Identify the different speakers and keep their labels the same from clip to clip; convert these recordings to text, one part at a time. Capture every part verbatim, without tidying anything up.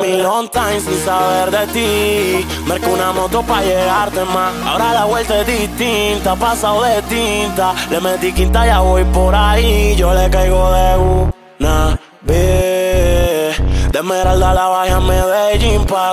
Speaker 1: mí long time sin saber de ti. Marco una moto pa' llegarte más. Ahora la vuelta es distinta, pasado de tinta. Le metí quinta, ya voy por ahí. Yo le caigo de una vez. De Esmeralda la bajé a Medellín pa'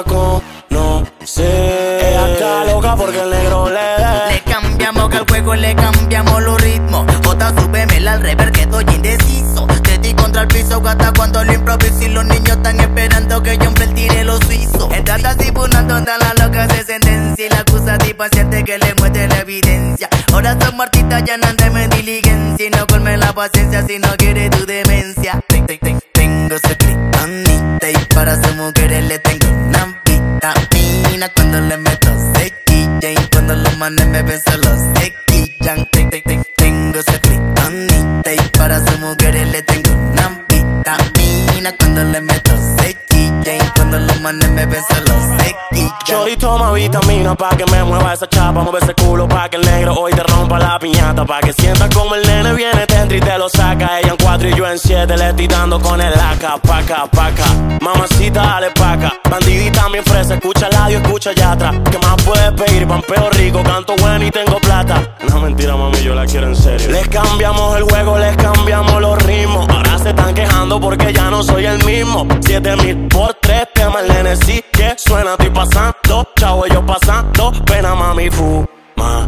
Speaker 1: conocer. Ella está loca porque el negro le dé.
Speaker 2: Le cambiamos que al juego le cambiamos los ritmos. Jota, súbemela al rever que estoy indeciso. Te di contra el piso hasta cuando lo improviso. Y los niños están esperando que yo hombre tire los suizos. Entrada así punando toda la loca se sentencia. Y la acusativa siente que le muestre la evidencia. Ahora son muertitas ya no andeme en diligencia. Y no colme la paciencia si no quiere tu demencia. Tengo su kriptonita y para sus mujeres le tengo una vitamina. Cuando le meto sequilla y cuando los manes me ven solo se quillan. Tengo su kriptonita y para sus mujeres le tengo una vitamina. Cuando le meto sequilla y cuando los manes me ven solo se quillan.
Speaker 1: Chori toma vitamina pa' que me mueva esa chapa. Mueve ese culo pa' que el negro hoy te rompa la piñata. Pa' que sientas como el nene viene dentro y te lo saca. Ella en cuatro y yo en siete, le estoy dando con el acá, paca, paca. Mamacita, dale paca. Bandidita bien fresa, escucha el audio, escucha allá atrás. ¿Qué más puedes pedir? Pampeo rico, canto bueno y tengo plata. No, mentira, mami, yo la quiero en serio. Les cambiamos el juego, les cambiamos los ritmos. Ahora se están quejando porque ya no soy el mismo. Siete mil por tres temas, el nene sí que suena, estoy pasando. Chavo, yo pasando, pena mami, fuma.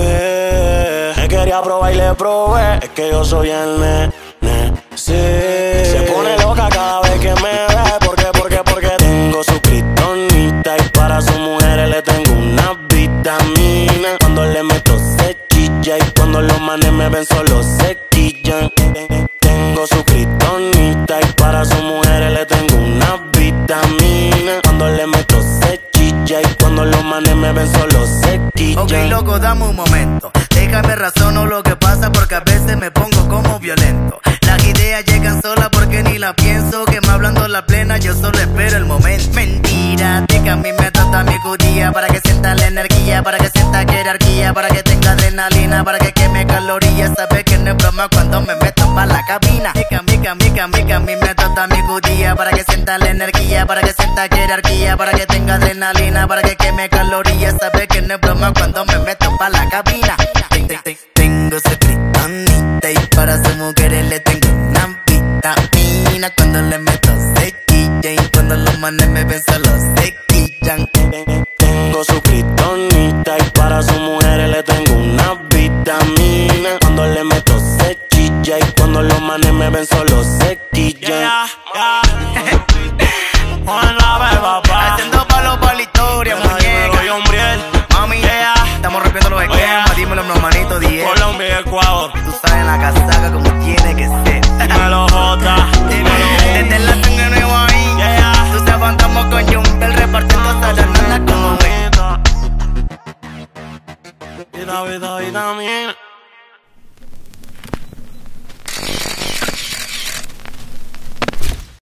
Speaker 1: Pues, me quería probar y le probé. Es que yo soy el nene, sí. Se pone loca cada vez que me ve. ¿Por qué? Porque, porque tengo su kriptonita. Y para sus mujeres le tengo una vitamina. Cuando le meto se chilla. Y cuando los manes me ven solo se quillan. Tengo su kriptonita. Y para sus mujeres le tengo una vitamina. Cuando le meto se chilla. Y cuando los manes me ven solo se quillan.
Speaker 2: Ok, loco, dame un momento. Déjame razono lo que pasa porque a veces me pongo como violento. Las ideas llegan solas porque ni la pienso. Que me hablando la plena, yo solo espero el momento. Mentira, de que a mí me trata mi judía. Para que sienta la energía, para que sienta jerarquía. Para que tenga adrenalina, para que queme calorías. Sabes que no es broma cuando me meto pa' la cabina. Mica, mica, mica, mica, a mí me trata mi judía. Para que sienta la energía, para que sienta jerarquía. Para que tenga adrenalina, para que queme calorías. Sabes que no es broma cuando me meto pa' la cabina. Tengo su kriptonita y para sus mujeres le tengo una vitamina. Cuando le meto sequilla y cuando los manes me ven solo se quillan.
Speaker 1: Tengo su kriptonita y para sus mujeres le tengo una vitamina. Cuando le meto se chilla y cuando los manes me ven solo se quillan. Yeah, yeah. Juan la ve, papá.
Speaker 2: Haciendo palo pa' la historia, muñeca.
Speaker 1: Yo, Umbriel.
Speaker 2: Mami, yeah. Estamos rompiendo los esquemas. Dímelo, mi hermanito, diez.
Speaker 1: Colombia y Ecuador.
Speaker 2: Tú sabes la casaca como tiene que ser.
Speaker 1: Dímelo, Jota.
Speaker 2: Desde la sangre nueva ahí.
Speaker 1: Yeah.
Speaker 2: Tú sabes, andamos con Jumbel repartiendo salanas como ve.
Speaker 1: Y David, David también.